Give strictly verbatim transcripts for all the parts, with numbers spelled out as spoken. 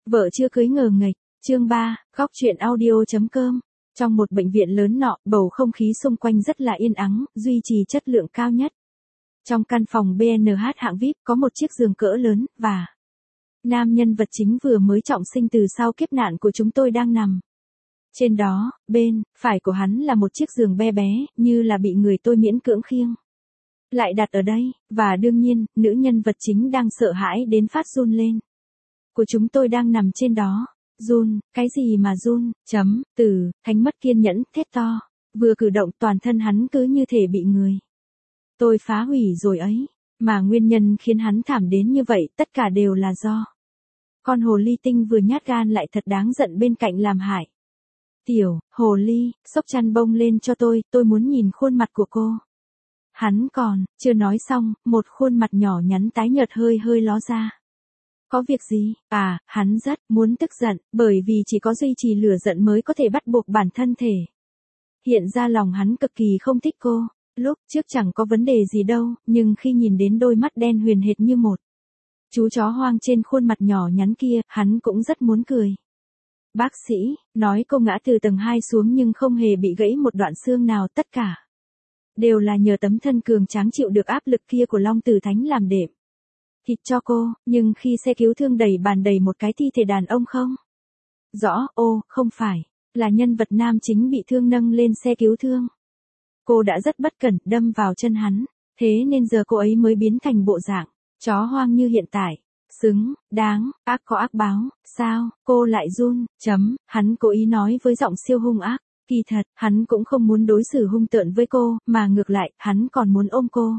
Vợ chưa cưới ngờ nghệch, chương ba, góc truyện audio.com. Trong một bệnh viện lớn nọ, bầu không khí xung quanh rất là yên ắng, duy trì chất lượng cao nhất. Trong căn phòng bê en hát hạng vi ai pi có một chiếc giường cỡ lớn, và nam nhân vật chính vừa mới trọng sinh từ sau kiếp nạn của chúng tôi đang nằm. Trên đó, bên phải của hắn là một chiếc giường be bé, như là bị người tôi miễn cưỡng khiêng lại đặt ở đây, và đương nhiên, nữ nhân vật chính đang sợ hãi đến phát run lên. Của chúng tôi đang nằm trên đó. Run, cái gì mà run, chấm, từ, Thánh mất kiên nhẫn, thét to. Vừa cử động toàn thân hắn cứ như thể bị người tôi phá hủy rồi ấy. Mà nguyên nhân khiến hắn thảm đến như vậy tất cả đều là do con hồ ly tinh vừa nhát gan lại thật đáng giận bên cạnh làm hại. Tiểu, hồ ly, xốc chăn bông lên cho tôi, tôi muốn nhìn khuôn mặt của cô. Hắn còn, chưa nói xong, một khuôn mặt nhỏ nhắn tái nhợt hơi hơi ló ra. Có việc gì? À, hắn rất muốn tức giận, bởi vì chỉ có duy trì lửa giận mới có thể bắt buộc bản thân thể hiện ra lòng hắn cực kỳ không thích cô. Lúc trước chẳng có vấn đề gì đâu, nhưng khi nhìn đến đôi mắt đen huyền hệt như một chú chó hoang trên khuôn mặt nhỏ nhắn kia, hắn cũng rất muốn cười. Bác sĩ, nói cô ngã từ tầng hai xuống nhưng không hề bị gãy một đoạn xương nào, tất cả đều là nhờ tấm thân cường tráng chịu được áp lực kia của Long Tử Thánh làm đệm thịt cho cô, nhưng khi xe cứu thương đẩy bàn đầy một cái thi thể đàn ông không rõ, ô, không phải, là nhân vật nam chính bị thương nâng lên xe cứu thương. Cô đã rất bất cẩn, đâm vào chân hắn, thế nên giờ cô ấy mới biến thành bộ dạng chó hoang như hiện tại. Xứng, đáng, ác có ác báo, sao, cô lại run, chấm, hắn cố ý nói với giọng siêu hung ác. Kỳ thật, hắn cũng không muốn đối xử hung tợn với cô, mà ngược lại, hắn còn muốn ôm cô.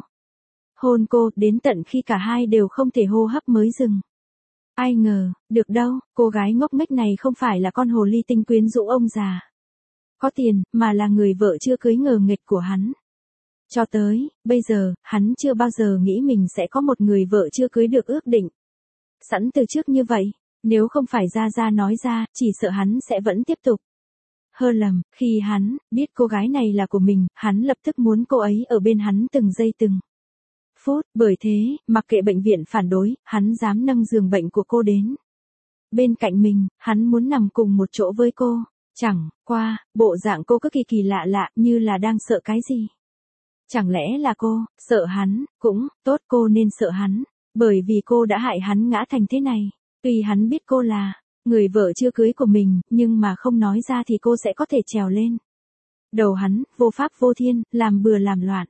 Hôn cô, đến tận khi cả hai đều không thể hô hấp mới dừng. Ai ngờ, được đâu, cô gái ngốc nghếch này không phải là con hồ ly tinh quyến rũ ông già có tiền, mà là người vợ chưa cưới ngờ nghệch của hắn. Cho tới, bây giờ, hắn chưa bao giờ nghĩ mình sẽ có một người vợ chưa cưới được ước định sẵn từ trước như vậy. Nếu không phải Gia Gia nói ra, chỉ sợ hắn sẽ vẫn tiếp tục hơ lầm. Khi hắn biết cô gái này là của mình, hắn lập tức muốn cô ấy ở bên hắn từng giây từng phút. Bởi thế, mặc kệ bệnh viện phản đối, hắn dám nâng giường bệnh của cô đến bên cạnh mình, hắn muốn nằm cùng một chỗ với cô. Chẳng qua, bộ dạng cô cứ kỳ kỳ lạ lạ, như là đang sợ cái gì. Chẳng lẽ là cô sợ hắn? Cũng tốt, cô nên sợ hắn, bởi vì cô đã hại hắn ngã thành thế này. Tuy hắn biết cô là người vợ chưa cưới của mình, nhưng mà không nói ra thì cô sẽ có thể trèo lên đầu hắn, vô pháp vô thiên, làm bừa làm loạn.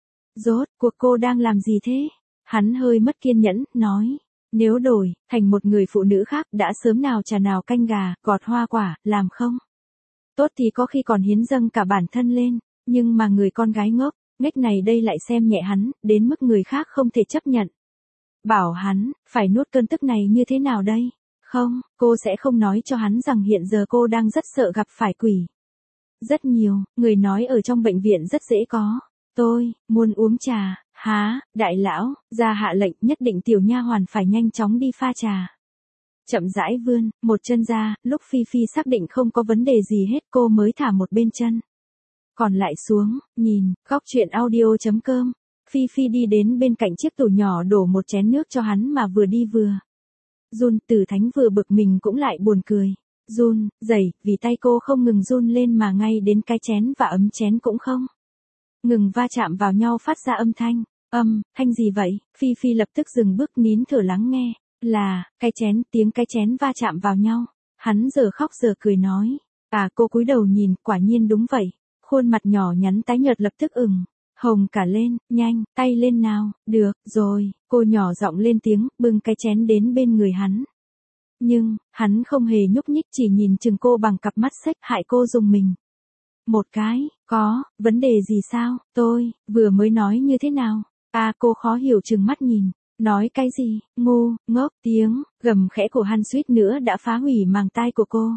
Rốt cuộc cô đang làm gì thế? Hắn hơi mất kiên nhẫn, nói. Nếu đổi thành một người phụ nữ khác, đã sớm nào trà nào canh gà, gọt hoa quả, làm không tốt thì có khi còn hiến dâng cả bản thân lên. Nhưng mà người con gái ngốc nghếch này đây lại xem nhẹ hắn, đến mức người khác không thể chấp nhận. Bảo hắn phải nuốt cơn tức này như thế nào đây? Không, cô sẽ không nói cho hắn rằng hiện giờ cô đang rất sợ gặp phải quỷ. Rất nhiều người nói ở trong bệnh viện rất dễ có. Tôi muốn uống trà. Há, đại lão, ra hạ lệnh, nhất định tiểu nha hoàn phải nhanh chóng đi pha trà. Chậm rãi vươn một chân ra, lúc Phi Phi xác định không có vấn đề gì hết, cô mới thả một bên chân còn lại xuống, nhìn, góc truyện audio.com. Phi Phi đi đến bên cạnh chiếc tủ nhỏ đổ một chén nước cho hắn mà vừa đi vừa run. Tử Thánh vừa bực mình cũng lại buồn cười. Run, rẩy, vì tay cô không ngừng run lên mà ngay đến cái chén và ấm chén cũng không ngừng va chạm vào nhau phát ra âm thanh. Âm, thanh gì vậy? Phi Phi lập tức dừng bước nín thở lắng nghe. Là, cái chén, tiếng cái chén va chạm vào nhau. Hắn giờ khóc giờ cười nói. À, cô cúi đầu nhìn, quả nhiên đúng vậy. Khuôn mặt nhỏ nhắn tái nhợt lập tức ửng hồng cả lên. Nhanh, tay lên nào. Được, rồi, cô nhỏ giọng lên tiếng, bưng cái chén đến bên người hắn. Nhưng, hắn không hề nhúc nhích, chỉ nhìn chừng cô bằng cặp mắt xếch, hại cô rùng mình một cái. Có vấn đề gì sao? Tôi vừa mới nói như thế nào? À, cô khó hiểu chừng mắt nhìn. Nói cái gì? Ngu, ngốc. Tiếng gầm khẽ của hắn suýt nữa đã phá hủy màng tai của cô.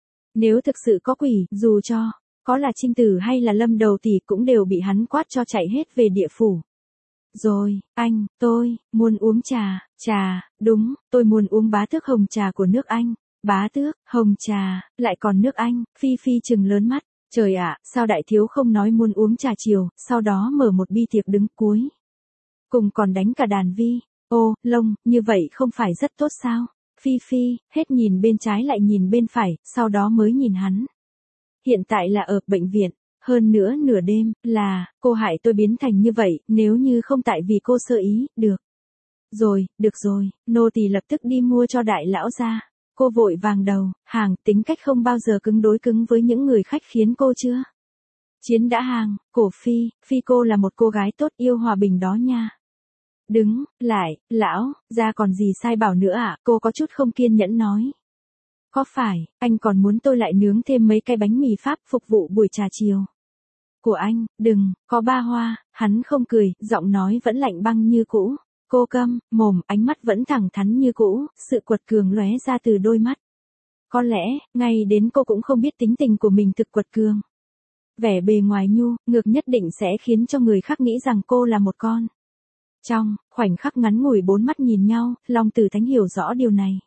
Nếu thực sự có quỷ, dù cho có là Trinh Tử hay là Lâm Đầu Tỷ cũng đều bị hắn quát cho chạy hết về địa phủ. Rồi, anh, tôi muốn uống trà. Trà, đúng, tôi muốn uống bá tước hồng trà của nước Anh. Bá tước hồng trà, lại còn nước Anh. Phi Phi trừng lớn mắt. Trời ạ, sao đại thiếu không nói muốn uống trà chiều, sau đó mở một bi tiệc đứng cuối cùng còn đánh cả đàn vi. Ô, Lông, như vậy không phải rất tốt sao? Phi Phi, hết nhìn bên trái lại nhìn bên phải, sau đó mới nhìn hắn. Hiện tại là ở bệnh viện, hơn nữa nửa đêm, là, cô hại tôi biến thành như vậy, nếu như không tại vì cô sơ ý, được. Rồi, được rồi, nô tỳ lập tức đi mua cho đại lão ra. Cô vội vàng đầu, hàng, tính cách không bao giờ cứng đối cứng với những người khách khiến cô chưa? Chiến đã hàng, cổ Phi, Phi cô là một cô gái tốt yêu hòa bình đó nha. Đứng, lại, lão, ra còn gì sai bảo nữa à, cô có chút không kiên nhẫn nói. Có phải, anh còn muốn tôi lại nướng thêm mấy cái bánh mì Pháp phục vụ buổi trà chiều? Của anh, đừng, có ba hoa, hắn không cười, giọng nói vẫn lạnh băng như cũ. Cô câm, mồm, ánh mắt vẫn thẳng thắn như cũ, sự quật cường lóe ra từ đôi mắt. Có lẽ, ngay đến cô cũng không biết tính tình của mình thực quật cường. Vẻ bề ngoài nhu, ngược nhất định sẽ khiến cho người khác nghĩ rằng cô là một con. Trong khoảnh khắc ngắn ngủi bốn mắt nhìn nhau, Long Tử Thánh hiểu rõ điều này.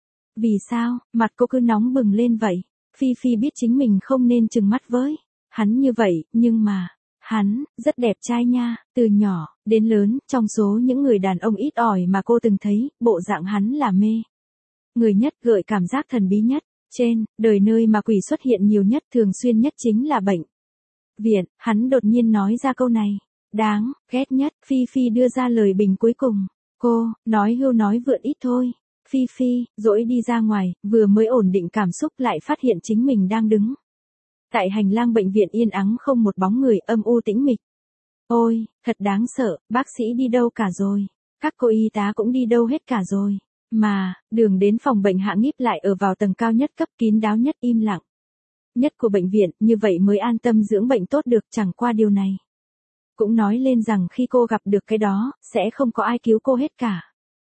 Vì sao, mặt cô cứ nóng bừng lên vậy? Phi Phi biết chính mình không nên trừng mắt với hắn như vậy, nhưng mà, hắn, rất đẹp trai nha, từ nhỏ, đến lớn, trong số những người đàn ông ít ỏi mà cô từng thấy, bộ dạng hắn là mê. Người nhất gợi cảm giác thần bí nhất, trên, đời nơi mà quỷ xuất hiện nhiều nhất thường xuyên nhất chính là bệnh viện, hắn đột nhiên nói ra câu này. Đáng, ghét nhất, Phi Phi đưa ra lời bình cuối cùng. Cô, nói hưu nói vượn ít thôi. Phi Phi, dỗi đi ra ngoài, vừa mới ổn định cảm xúc lại phát hiện chính mình đang đứng. Tại hành lang bệnh viện yên ắng không một bóng người, âm u tĩnh mịch. Ôi, thật đáng sợ, bác sĩ đi đâu cả rồi? Các cô y tá cũng đi đâu hết cả rồi? Mà, đường đến phòng bệnh hạ Ngíp lại ở vào tầng cao nhất cấp kín đáo nhất im lặng nhất của bệnh viện, như vậy mới an tâm dưỡng bệnh tốt được, chẳng qua điều này. Cũng nói lên rằng khi cô gặp được cái đó, sẽ không có ai cứu cô hết cả.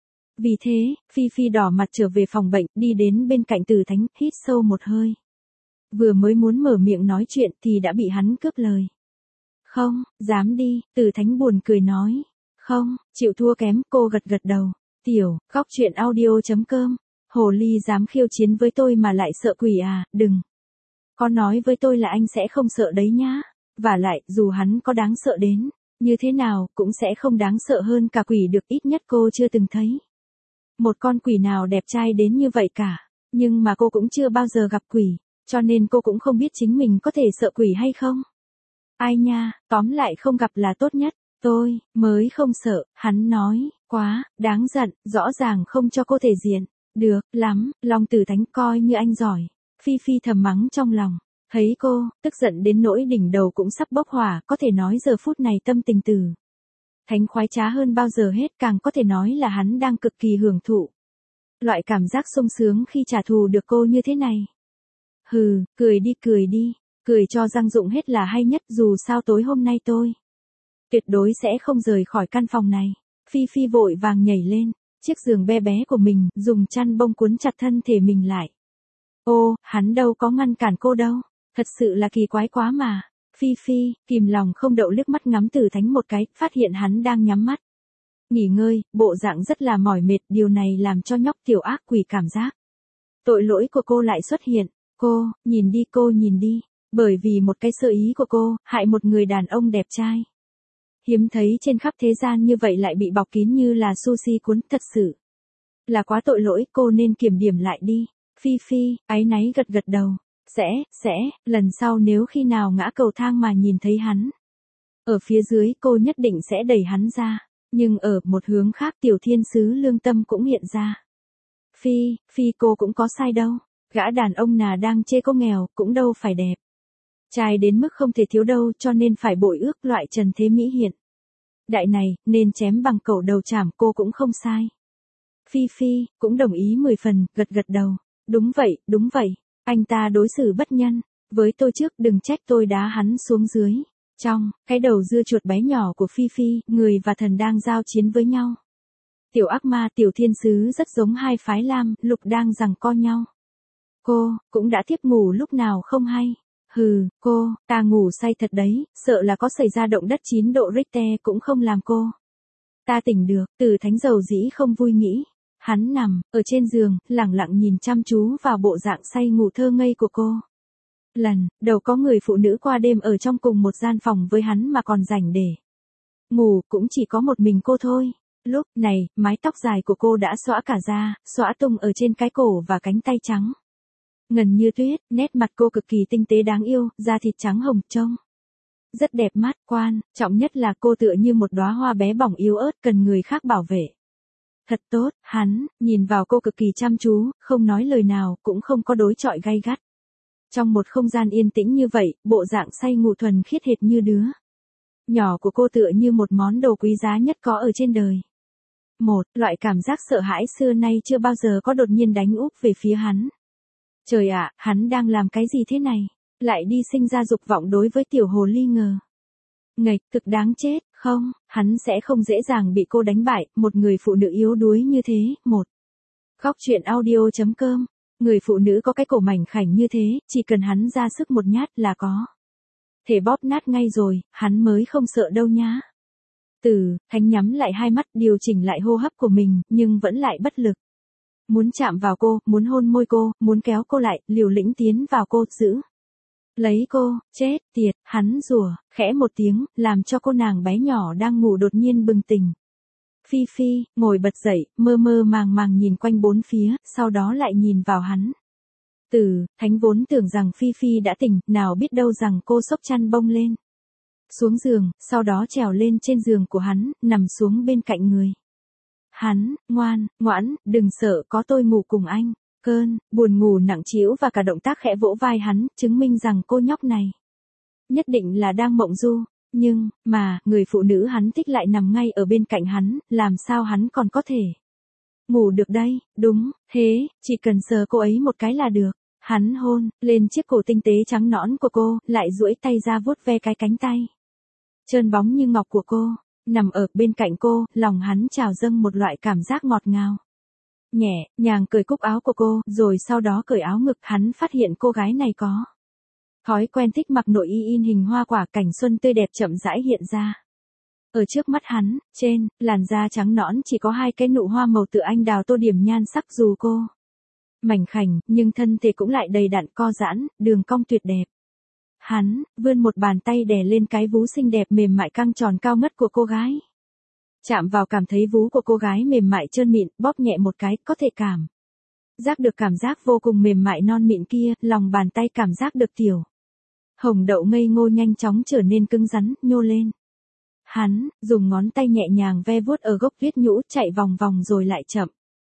Vì thế, Phi Phi đỏ mặt trở về phòng bệnh, đi đến bên cạnh Từ Thánh, hít sâu một hơi. Vừa mới muốn mở miệng nói chuyện thì đã bị hắn cướp lời. Không, dám đi, Từ Thánh buồn cười nói. Không, chịu thua kém, cô gật gật đầu. Tiểu, góc truyện audio chấm com. Hồ ly dám khiêu chiến với tôi mà lại sợ quỷ à, đừng. Có nói với tôi là anh sẽ không sợ đấy nhá. Và lại, dù hắn có đáng sợ đến như thế nào, cũng sẽ không đáng sợ hơn cả quỷ được, ít nhất cô chưa từng thấy một con quỷ nào đẹp trai đến như vậy cả. Nhưng mà cô cũng chưa bao giờ gặp quỷ, cho nên cô cũng không biết chính mình có thể sợ quỷ hay không. Ai nha, tóm lại không gặp là tốt nhất. Tôi mới không sợ, hắn nói. Quá, đáng giận, rõ ràng không cho cô thể diện. Được, lắm, Long Tử Thánh coi như anh giỏi. Phi Phi thầm mắng trong lòng. Thấy cô, tức giận đến nỗi đỉnh đầu cũng sắp bốc hỏa, có thể nói giờ phút này tâm tình Từ Thánh khoái trá hơn bao giờ hết, càng có thể nói là hắn đang cực kỳ hưởng thụ. Loại cảm giác sung sướng khi trả thù được cô như thế này. Hừ, cười đi cười đi, cười cho răng rụng hết là hay nhất, dù sao tối hôm nay tôi tuyệt đối sẽ không rời khỏi căn phòng này. Phi Phi vội vàng nhảy lên chiếc giường bé bé của mình, dùng chăn bông cuốn chặt thân thể mình lại. Ô, hắn đâu có ngăn cản cô đâu. Thật sự là kỳ quái quá mà. Phi Phi, kìm lòng không đậu liếc mắt ngắm Từ Thánh một cái, phát hiện hắn đang nhắm mắt nghỉ ngơi, bộ dạng rất là mỏi mệt, điều này làm cho nhóc tiểu ác quỷ cảm giác tội lỗi của cô lại xuất hiện. Cô, nhìn đi cô nhìn đi, bởi vì một cái sơ ý của cô, hại một người đàn ông đẹp trai hiếm thấy trên khắp thế gian như vậy lại bị bọc kín như là sushi cuốn, thật sự là quá tội lỗi, cô nên kiểm điểm lại đi. Phi Phi, áy náy gật gật đầu. Sẽ, sẽ, lần sau nếu khi nào ngã cầu thang mà nhìn thấy hắn ở phía dưới, cô nhất định sẽ đẩy hắn ra. Nhưng ở một hướng khác, tiểu thiên sứ lương tâm cũng hiện ra. Phi, Phi cô cũng có sai đâu. Gã đàn ông nào đang chê cô nghèo, cũng đâu phải đẹp trai đến mức không thể thiếu đâu, cho nên phải bội ước loại trần thế mỹ hiện đại này, nên chém bằng cẩu đầu chảm, cô cũng không sai. Phi Phi, cũng đồng ý mười phần, gật gật đầu. Đúng vậy, đúng vậy. Anh ta đối xử bất nhân với tôi trước, đừng trách tôi đá hắn xuống dưới. Trong cái đầu dưa chuột bé nhỏ của Phi Phi, người và thần đang giao chiến với nhau. Tiểu ác ma, tiểu thiên sứ rất giống hai phái lam, lục đang giằng co nhau. Cô, cũng đã thiếp ngủ lúc nào không hay. Hừ, cô, ta ngủ say thật đấy, sợ là có xảy ra động đất chín độ Richter cũng không làm cô ta tỉnh được. Từ Thánh dầu dĩ không vui nghĩ. Hắn nằm ở trên giường, lẳng lặng nhìn chăm chú vào bộ dạng say ngủ thơ ngây của cô. Lần đầu có người phụ nữ qua đêm ở trong cùng một gian phòng với hắn mà còn rảnh để ngủ, cũng chỉ có một mình cô thôi. Lúc này, mái tóc dài của cô đã xõa cả ra, xõa tung ở trên cái cổ và cánh tay trắng. Ngần như tuyết, nét mặt cô cực kỳ tinh tế đáng yêu, da thịt trắng hồng trông rất đẹp mắt, quan trọng nhất là cô tựa như một đóa hoa bé bỏng yếu ớt cần người khác bảo vệ. Thật tốt, hắn nhìn vào cô cực kỳ chăm chú, không nói lời nào, cũng không có đối chọi gay gắt. Trong một không gian yên tĩnh như vậy, bộ dạng say ngủ thuần khiết hệt như đứa nhỏ của cô tựa như một món đồ quý giá nhất có ở trên đời. Một loại cảm giác sợ hãi xưa nay chưa bao giờ có đột nhiên đánh úp về phía hắn. Trời ạ, hắn đang làm cái gì thế này? Lại đi sinh ra dục vọng đối với tiểu hồ ly ngờ. Nghịch, thực đáng chết, không, hắn sẽ không dễ dàng bị cô đánh bại, một người phụ nữ yếu đuối như thế. Một Góc truyện audio chấm com. Người phụ nữ có cái cổ mảnh khảnh như thế, chỉ cần hắn ra sức một nhát là có thể bóp nát ngay rồi, hắn mới không sợ đâu nhá. Từ Thánh nhắm lại hai mắt, điều chỉnh lại hô hấp của mình, nhưng vẫn lại bất lực. Muốn chạm vào cô, muốn hôn môi cô, muốn kéo cô lại, liều lĩnh tiến vào cô, giữ lấy cô, chết tiệt, hắn rủa khẽ một tiếng, làm cho cô nàng bé nhỏ đang ngủ đột nhiên bừng tỉnh. Phi Phi, ngồi bật dậy, mơ mơ màng màng nhìn quanh bốn phía, sau đó lại nhìn vào hắn. Từ Thánh vốn tưởng rằng Phi Phi đã tỉnh, nào biết đâu rằng cô xốc chăn bông lên xuống giường, sau đó trèo lên trên giường của hắn, nằm xuống bên cạnh người hắn. Ngoan, ngoãn, đừng sợ, có tôi ngủ cùng anh. Cơn buồn ngủ nặng trĩu và cả động tác khẽ vỗ vai hắn, chứng minh rằng cô nhóc này nhất định là đang mộng du. Nhưng, mà, người phụ nữ hắn thích lại nằm ngay ở bên cạnh hắn, làm sao hắn còn có thể ngủ được đây? Đúng, thế, chỉ cần sờ cô ấy một cái là được. Hắn hôn lên chiếc cổ tinh tế trắng nõn của cô, lại duỗi tay ra vuốt ve cái cánh tay trơn bóng như ngọc của cô. Nằm ở bên cạnh cô, lòng hắn trào dâng một loại cảm giác ngọt ngào. Nhẹ nhàng cởi cúc áo của cô, rồi sau đó cởi áo ngực. Hắn phát hiện cô gái này có thói quen thích mặc nội y in hình hoa quả, cảnh xuân tươi đẹp chậm rãi hiện ra. Ở trước mắt hắn, trên làn da trắng nõn chỉ có hai cái nụ hoa màu tự anh đào tô điểm nhan sắc, dù cô mảnh khảnh, nhưng thân thể cũng lại đầy đặn co giãn, đường cong tuyệt đẹp. Hắn vươn một bàn tay đè lên cái vú xinh đẹp mềm mại căng tròn cao ngất của cô gái. Chạm vào cảm thấy vú của cô gái mềm mại trơn mịn, bóp nhẹ một cái, có thể cảm giác được cảm giác vô cùng mềm mại non mịn kia, lòng bàn tay cảm giác được tiểu hồng đậu ngây ngô nhanh chóng trở nên cứng rắn, nhô lên. Hắn dùng ngón tay nhẹ nhàng ve vuốt ở gốc tuyết nhũ, chạy vòng vòng rồi lại chậm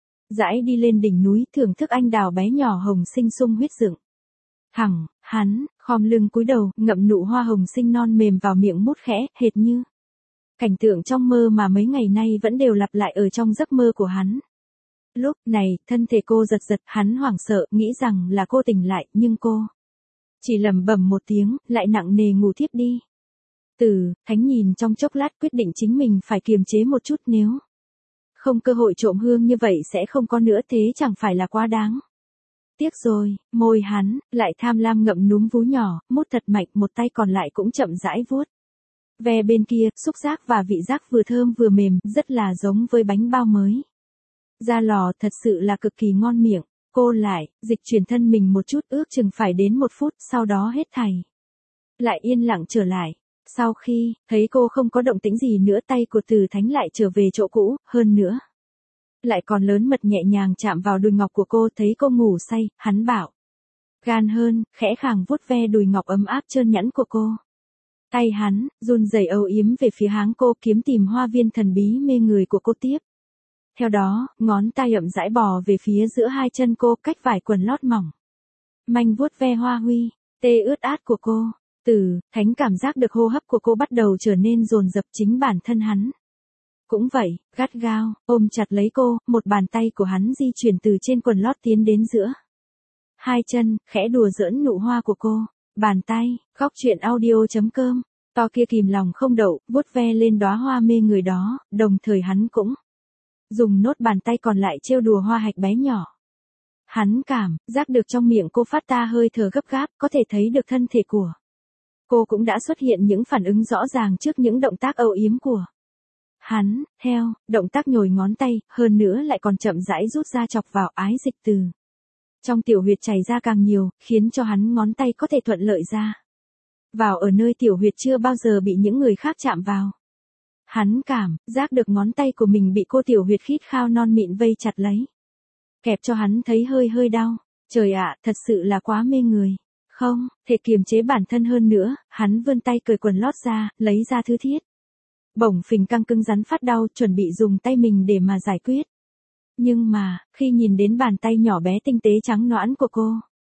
rãi đi lên đỉnh núi, thưởng thức anh đào bé nhỏ hồng xinh sung huyết dựng thẳng. Hắn khom lưng cúi đầu, ngậm nụ hoa hồng xinh non mềm vào miệng mút khẽ, hệt như cảnh tượng trong mơ mà mấy ngày nay vẫn đều lặp lại ở trong giấc mơ của hắn. Lúc này, thân thể cô giật giật, hắn hoảng sợ, nghĩ rằng là cô tỉnh lại, nhưng cô chỉ lẩm bẩm một tiếng, lại nặng nề ngủ thiếp đi. Từ Thánh nhìn trong chốc lát, quyết định chính mình phải kiềm chế một chút, nếu không cơ hội trộm hương như vậy sẽ không có nữa, thế chẳng phải là quá đáng tiếc rồi. Môi hắn lại tham lam ngậm núm vú nhỏ, mút thật mạnh, một tay còn lại cũng chậm rãi vuốt ve bên kia, xúc giác và vị giác vừa thơm vừa mềm, rất là giống với bánh bao mới ra lò, thật sự là cực kỳ ngon miệng. Cô lại dịch chuyển thân mình một chút, ước chừng phải đến một phút, sau đó hết thảy lại yên lặng trở lại. Sau khi thấy cô không có động tĩnh gì nữa, tay của Từ Thánh lại trở về chỗ cũ, hơn nữa lại còn lớn mật nhẹ nhàng chạm vào đùi ngọc của cô. Thấy cô ngủ say, hắn bảo gan hơn, khẽ khàng vuốt ve đùi ngọc ấm áp trơn nhẵn của cô. Tay hắn run rẩy âu yếm về phía háng cô, kiếm tìm hoa viên thần bí mê người của cô tiếp. Theo đó, ngón tay ậm rãi bò về phía giữa hai chân cô, cách vải quần lót mỏng manh vuốt ve hoa huy tê ướt át của cô. Từ Thánh cảm giác được hô hấp của cô bắt đầu trở nên dồn dập, chính bản thân hắn cũng vậy, gắt gao ôm chặt lấy cô. Một bàn tay của hắn di chuyển từ trên quần lót tiến đến giữa hai chân, khẽ đùa giỡn nụ hoa của cô. Bàn tay, góc truyện audio chấm com, to kia kìm lòng không đậu, vuốt ve lên đóa hoa mê người đó, đồng thời hắn cũng dùng nốt bàn tay còn lại trêu đùa hoa hạch bé nhỏ. Hắn cảm giác được trong miệng cô phát ra hơi thở gấp gáp, có thể thấy được thân thể của cô cũng đã xuất hiện những phản ứng rõ ràng trước những động tác âu yếm của hắn. Theo động tác nhồi ngón tay, hơn nữa lại còn chậm rãi rút ra chọc vào, ái dịch từ trong tiểu huyệt chảy ra càng nhiều, khiến cho hắn ngón tay có thể thuận lợi ra vào ở nơi tiểu huyệt chưa bao giờ bị những người khác chạm vào. Hắn cảm giác được ngón tay của mình bị cô tiểu huyệt khít khao non mịn vây chặt lấy. Kẹp cho hắn thấy hơi hơi đau. Trời ạ, thật sự là quá mê người. Không, thể kiềm chế bản thân hơn nữa, hắn vươn tay cởi quần lót ra, lấy ra thứ thiết. Bổng phình căng cứng rắn phát đau, chuẩn bị dùng tay mình để mà giải quyết. Nhưng mà, khi nhìn đến bàn tay nhỏ bé tinh tế trắng nõn của cô,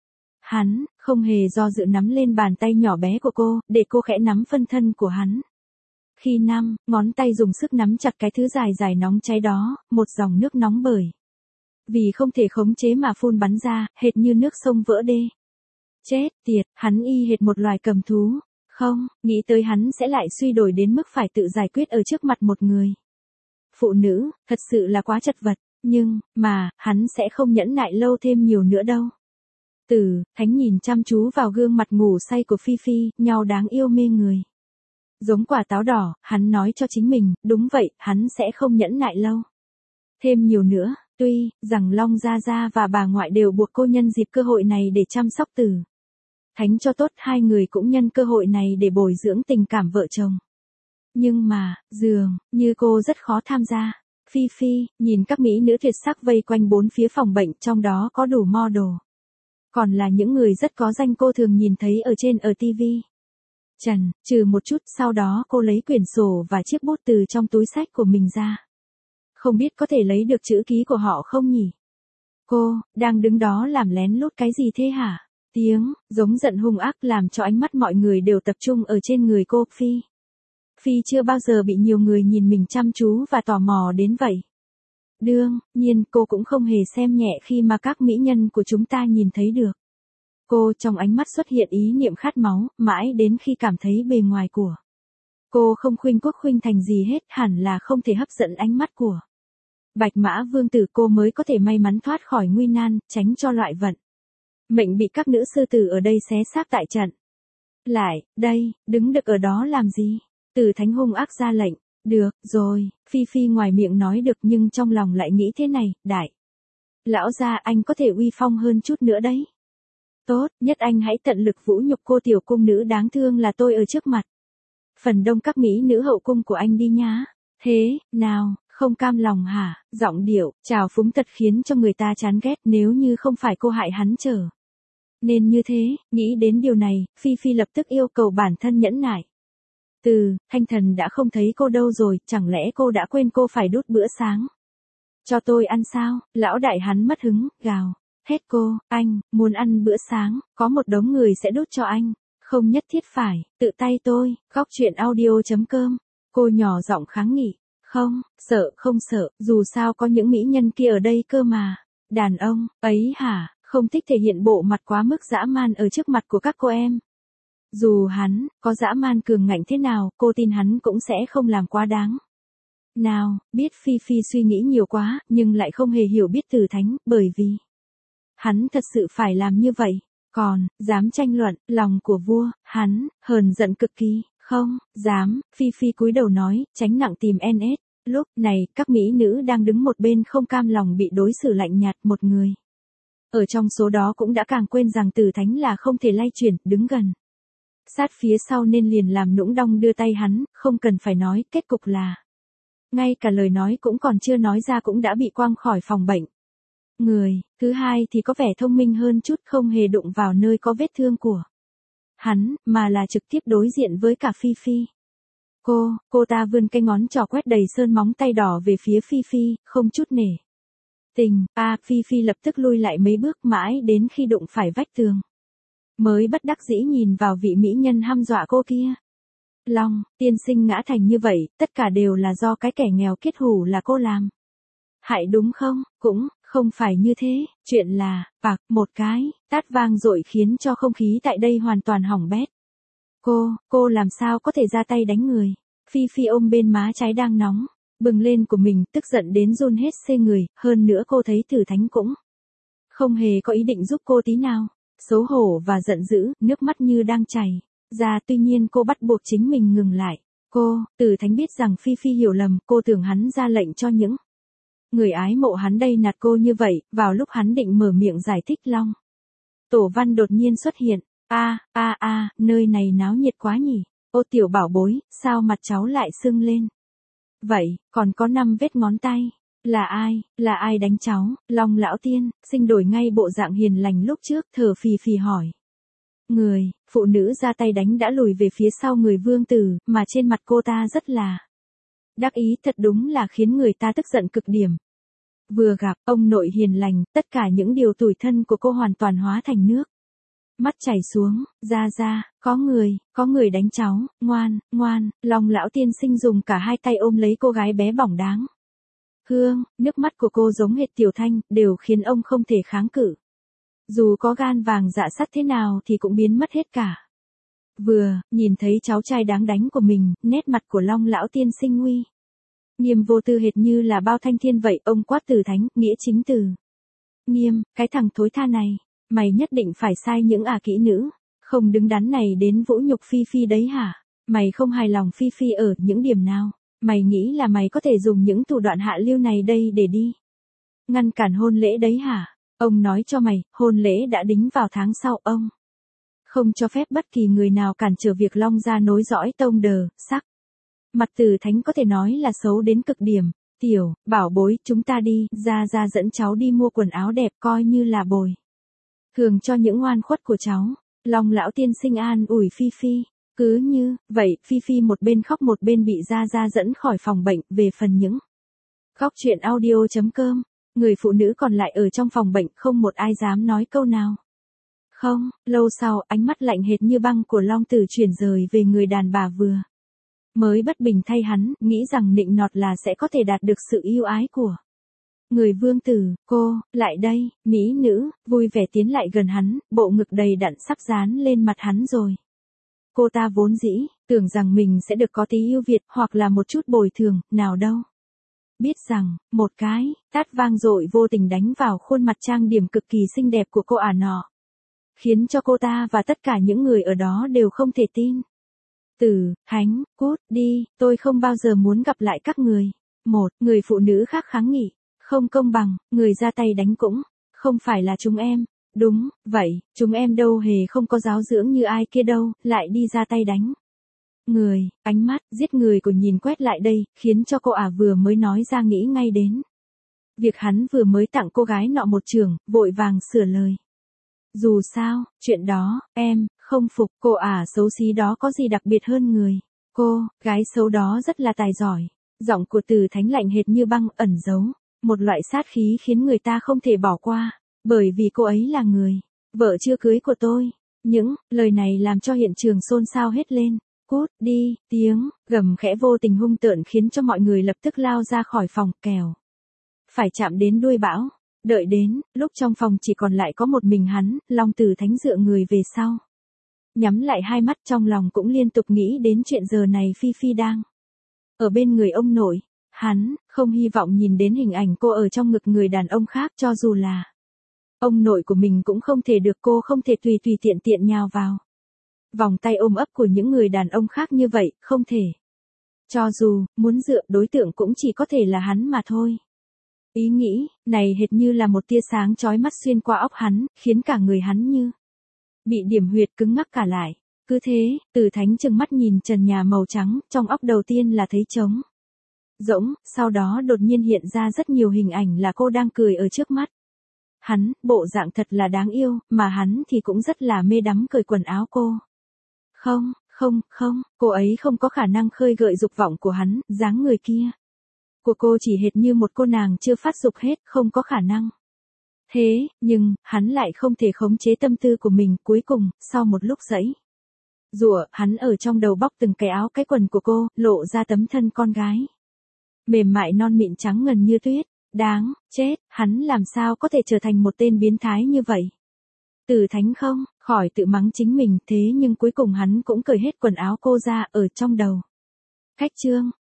hắn không hề do dự nắm lên bàn tay nhỏ bé của cô, để cô khẽ nắm phân thân của hắn. Khi năm ngón tay dùng sức nắm chặt cái thứ dài dài nóng cháy đó, một dòng nước nóng bời. Vì không thể khống chế mà phun bắn ra, hệt như nước sông vỡ đê. Chết tiệt, hắn y hệt một loài cầm thú. Không, nghĩ tới hắn sẽ lại suy đổi đến mức phải tự giải quyết ở trước mặt một người. Phụ nữ, thật sự là quá chật vật, nhưng, mà, hắn sẽ không nhẫn nại lâu thêm nhiều nữa đâu. Từ, Thánh nhìn chăm chú vào gương mặt ngủ say của Phi Phi, nhau đáng yêu mê người. Giống quả táo đỏ, hắn nói cho chính mình, đúng vậy, hắn sẽ không nhẫn nại lâu. Thêm nhiều nữa, tuy, rằng Long Gia Gia và bà ngoại đều buộc cô nhân dịp cơ hội này để chăm sóc Từ Thánh cho tốt, hai người cũng nhân cơ hội này để bồi dưỡng tình cảm vợ chồng. Nhưng mà, dường như cô rất khó tham gia. Phi Phi, nhìn các mỹ nữ tuyệt sắc vây quanh bốn phía phòng bệnh, trong đó có đủ model. Còn là những người rất có danh cô thường nhìn thấy ở trên ở ti vi. Trần, trừ một chút, sau đó cô lấy quyển sổ và chiếc bút từ trong túi sách của mình ra. Không biết có thể lấy được chữ ký của họ không nhỉ? Cô, đang đứng đó làm lén lút cái gì thế hả? Tiếng, giống giận hung ác làm cho ánh mắt mọi người đều tập trung ở trên người cô. Phi. Phi chưa bao giờ bị nhiều người nhìn mình chăm chú và tò mò đến vậy. Đương nhiên, cô cũng không hề xem nhẹ khi mà các mỹ nhân của chúng ta nhìn thấy được. Cô trong ánh mắt xuất hiện ý niệm khát máu, mãi đến khi cảm thấy bề ngoài của cô không khuynh quốc khuynh thành gì hết, hẳn là không thể hấp dẫn ánh mắt của Bạch Mã Vương tử, cô mới có thể may mắn thoát khỏi nguy nan, tránh cho loại vận mệnh bị các nữ sư tử ở đây xé xác tại trận. Lại, đây, đứng được ở đó làm gì? Từ Thánh hung ác ra lệnh. Được, rồi, Phi Phi ngoài miệng nói được nhưng trong lòng lại nghĩ thế này, đại. Lão gia, anh có thể uy phong hơn chút nữa đấy. Tốt, nhất anh hãy tận lực vũ nhục cô tiểu cung nữ đáng thương là tôi ở trước mặt. Phần đông các mỹ nữ hậu cung của anh đi nhá. Thế, nào, không cam lòng hả? Giọng điệu, trào phúng thật khiến cho người ta chán ghét, nếu như không phải cô hại hắn trở nên như thế, nghĩ đến điều này, Phi Phi lập tức yêu cầu bản thân nhẫn nại. Từ, Thanh thần đã không thấy cô đâu rồi, chẳng lẽ cô đã quên cô phải đút bữa sáng? Cho tôi ăn sao? Lão đại hắn mất hứng, gào. Hết cô, anh, muốn ăn bữa sáng, có một đống người sẽ đút cho anh. Không nhất thiết phải, tự tay tôi, góc chuyện audio chấm com. Cô nhỏ giọng kháng nghị. Không, sợ không sợ, dù sao có những mỹ nhân kia ở đây cơ mà. Đàn ông, ấy hả, không thích thể hiện bộ mặt quá mức dã man ở trước mặt của các cô em. Dù hắn, có dã man cường ngạnh thế nào, cô tin hắn cũng sẽ không làm quá đáng. Nào, biết Phi Phi suy nghĩ nhiều quá, nhưng lại không hề hiểu biết Từ Thánh, bởi vì hắn thật sự phải làm như vậy. Còn, dám tranh luận, lòng của vua, hắn, hờn giận cực kỳ, không, dám, Phi Phi cúi đầu nói, tránh nặng tìm en ét. Lúc này, các mỹ nữ đang đứng một bên không cam lòng bị đối xử lạnh nhạt, một người ở trong số đó cũng đã càng quên rằng Từ Thánh là không thể lay chuyển, đứng gần sát phía sau nên liền làm nũng đong đưa tay hắn, không cần phải nói, kết cục là ngay cả lời nói cũng còn chưa nói ra cũng đã bị quăng khỏi phòng bệnh. Người thứ hai thì có vẻ thông minh hơn chút, không hề đụng vào nơi có vết thương của hắn, mà là trực tiếp đối diện với cả Phi Phi. Cô, cô ta vươn cái ngón trỏ quét đầy sơn móng tay đỏ về phía Phi Phi, không chút nể tình. A, à, Phi Phi lập tức lui lại mấy bước, mãi đến khi đụng phải vách tường mới bất đắc dĩ nhìn vào vị mỹ nhân hăm dọa cô kia. Long, tiên sinh ngã thành như vậy, tất cả đều là do cái kẻ nghèo kiết hủ là cô làm. Hại đúng không? Cũng, không phải như thế, chuyện là, bạc, một cái, tát vang dội khiến cho không khí tại đây hoàn toàn hỏng bét. Cô, cô làm sao có thể ra tay đánh người? Phi Phi ôm bên má trái đang nóng bừng lên của mình, tức giận đến run hết xê người, hơn nữa cô thấy Từ Thánh cũng không hề có ý định giúp cô tí nào. Xấu hổ và giận dữ, nước mắt như đang chảy ra, tuy nhiên cô bắt buộc chính mình ngừng lại. Cô, Từ Thánh biết rằng Phi Phi hiểu lầm, cô tưởng hắn ra lệnh cho những người ái mộ hắn đây nạt cô như vậy, vào lúc hắn định mở miệng giải thích Long. Tổ Văn đột nhiên xuất hiện. A, a a, nơi này náo nhiệt quá nhỉ. Ô tiểu bảo bối, sao mặt cháu lại sưng lên? vậy, còn có năm vết ngón tay. Là ai, là ai đánh cháu? Long lão tiên, sinh đổi ngay bộ dạng hiền lành lúc trước, thở phì phì hỏi. Người, phụ nữ ra tay đánh đã lùi về phía sau người vương tử, mà trên mặt cô ta rất là đắc ý, thật đúng là khiến người ta tức giận cực điểm. Vừa gặp, ông nội hiền lành, tất cả những điều tủi thân của cô hoàn toàn hóa thành nước. Mắt chảy xuống, ra ra, có người, có người đánh cháu, ngoan, ngoan, Long lão tiên sinh dùng cả hai tay ôm lấy cô gái bé bỏng đáng. Hương, nước mắt của cô giống hệt Tiểu Thanh, đều khiến ông không thể kháng cự. Dù có gan vàng dạ sắt thế nào thì cũng biến mất hết cả. Vừa, nhìn thấy cháu trai đáng đánh của mình, nét mặt của Long lão tiên sinh nguy nghiêm vô tư hệt như là bao thanh thiên vậy, ông quát Từ Thánh, nghĩa chính từ nghiêm, cái thằng thối tha này, mày nhất định phải sai những ả kỹ nữ, không đứng đắn này đến vũ nhục Phi Phi đấy hả? Mày không hài lòng Phi Phi ở những điểm nào? Mày nghĩ là mày có thể dùng những thủ đoạn hạ lưu này đây để đi ngăn cản hôn lễ đấy hả? Ông nói cho mày, hôn lễ đã đính vào tháng sau, ông không cho phép bất kỳ người nào cản trở việc Long gia nối dõi tông đờ, sắc. Mặt Từ Thánh có thể nói là xấu đến cực điểm. Tiểu, bảo bối, chúng ta đi, ra ra dẫn cháu đi mua quần áo đẹp coi như là bồi thường cho những oan khuất của cháu. Long lão tiên sinh an ủi Phi Phi. Cứ như vậy, Phi Phi một bên khóc một bên bị ra ra dẫn khỏi phòng bệnh. Về phần những góc chuyện audio chấm com, người phụ nữ còn lại ở trong phòng bệnh không một ai dám nói câu nào. Không, lâu sau ánh mắt lạnh hệt như băng của Long Tử chuyển rời về người đàn bà vừa mới bất bình thay hắn, nghĩ rằng nịnh nọt là sẽ có thể đạt được sự yêu ái của người vương tử. Cô, lại đây, mỹ nữ, vui vẻ tiến lại gần hắn, bộ ngực đầy đặn sắp dán lên mặt hắn rồi. Cô ta vốn dĩ tưởng rằng mình sẽ được có tí ưu việt hoặc là một chút bồi thường, nào đâu. Biết rằng, một cái tát vang dội vô tình đánh vào khuôn mặt trang điểm cực kỳ xinh đẹp của cô ả nọ, khiến cho cô ta và tất cả những người ở đó đều không thể tin. Từ Thánh, cút đi, tôi không bao giờ muốn gặp lại các người. Một người phụ nữ khác kháng nghị, không công bằng, người ra tay đánh cũng không phải là chúng em. Đúng, vậy, chúng em đâu hề không có giáo dưỡng như ai kia đâu, lại đi ra tay đánh người. Ánh mắt giết người của nhìn quét lại đây, khiến cho cô ả vừa mới nói ra nghĩ ngay đến việc hắn vừa mới tặng cô gái nọ một trường, vội vàng sửa lời. Dù sao, chuyện đó, em không phục, cô ả xấu xí đó có gì đặc biệt hơn người. Cô, gái xấu đó rất là tài giỏi. Giọng của Từ Thánh lạnh hệt như băng, ẩn giấu một loại sát khí khiến người ta không thể bỏ qua, bởi vì cô ấy là người vợ chưa cưới của tôi. Những lời này làm cho hiện trường xôn xao hết lên. Cút đi, tiếng gầm khẽ vô tình hung tợn khiến cho mọi người lập tức lao ra khỏi phòng, kèo phải chạm đến đuôi bão. Đợi đến lúc trong phòng chỉ còn lại có một mình hắn, Long Tử Thánh dựa người về sau, nhắm lại hai mắt, trong lòng cũng liên tục nghĩ đến chuyện giờ này Phi Phi đang ở bên người ông nội. Hắn không hy vọng nhìn đến hình ảnh cô ở trong ngực người đàn ông khác, cho dù là ông nội của mình cũng không thể được, cô không thể tùy tùy tiện tiện nhào vào vòng tay ôm ấp của những người đàn ông khác như vậy, không thể. Cho dù muốn dựa, đối tượng cũng chỉ có thể là hắn mà thôi. Ý nghĩ này hệt như là một tia sáng chói mắt xuyên qua óc hắn, khiến cả người hắn như bị điểm huyệt, cứng ngắc cả lại. Cứ thế, Từ Thánh trừng mắt nhìn trần nhà màu trắng, trong óc đầu tiên là thấy trống rỗng, sau đó đột nhiên hiện ra rất nhiều hình ảnh là cô đang cười ở trước mắt hắn, bộ dạng thật là đáng yêu, mà hắn thì cũng rất là mê đắm cởi quần áo cô. Không, không, không, cô ấy không có khả năng khơi gợi dục vọng của hắn, dáng người kia của cô chỉ hệt như một cô nàng chưa phát dục hết, không có khả năng. Thế, nhưng, hắn lại không thể khống chế tâm tư của mình, cuối cùng, sau một lúc giãy giụa, hắn ở trong đầu bóc từng cái áo cái quần của cô, lộ ra tấm thân con gái mềm mại non mịn trắng ngần như tuyết. Đáng chết, hắn làm sao có thể trở thành một tên biến thái như vậy? Từ Thánh không khỏi tự mắng chính mình, thế nhưng cuối cùng hắn cũng cởi hết quần áo cô ra, ở trong đầu cách chương